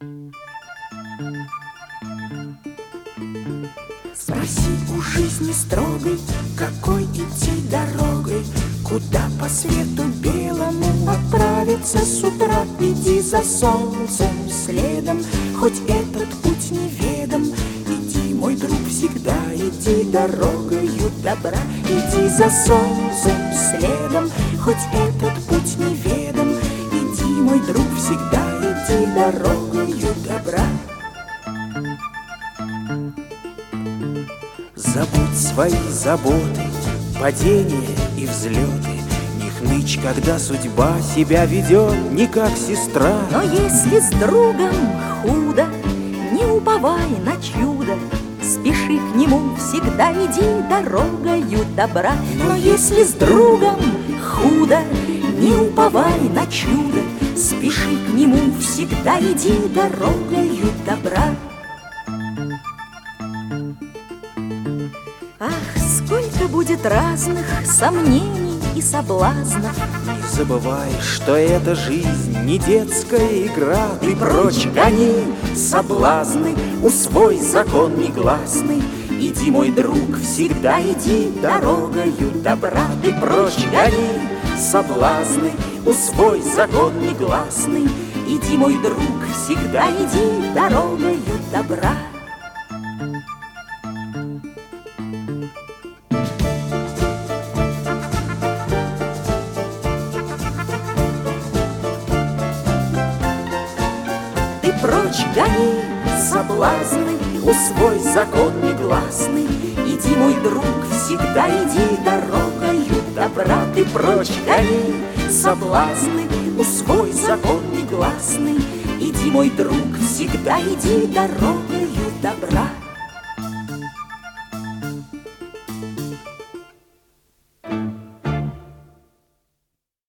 Спроси у жизни строгой, какой идти дорогой, куда по свету белому отправиться с утра. Иди за солнцем следом, хоть этот путь неведом. Иди, мой друг, всегда иди дорогою добра. Иди за солнцем следом, хоть этот путь неведом. Иди, мой друг, всегда иди дорогою добра. Забудь свои заботы, падения и взлеты. Не хнычь, когда судьба себя ведет не как сестра. Но если с другом худо, не уповай на чудо. Спеши к нему, всегда иди дорогою добра. Но если с другом худо, не уповай на чудо. Спеши к нему, всегда иди дорогою добра. Ах, сколько будет разных сомнений и соблазнов. Не забывай, что эта жизнь не детская игра. Ты прочь гони соблазны, усвой закон негласный. Иди, мой друг, всегда иди дорогою добра. Ты прочь гони соблазны, усвой закон негласный. Иди, мой друг, всегда иди дорогою добра. Прочь гони соблазны, усвой закон негласный. Иди, мой друг, всегда иди дорогою добра. Ты прочь гони соблазны, усвой закон негласный. Иди, мой друг, всегда иди дорогою добра.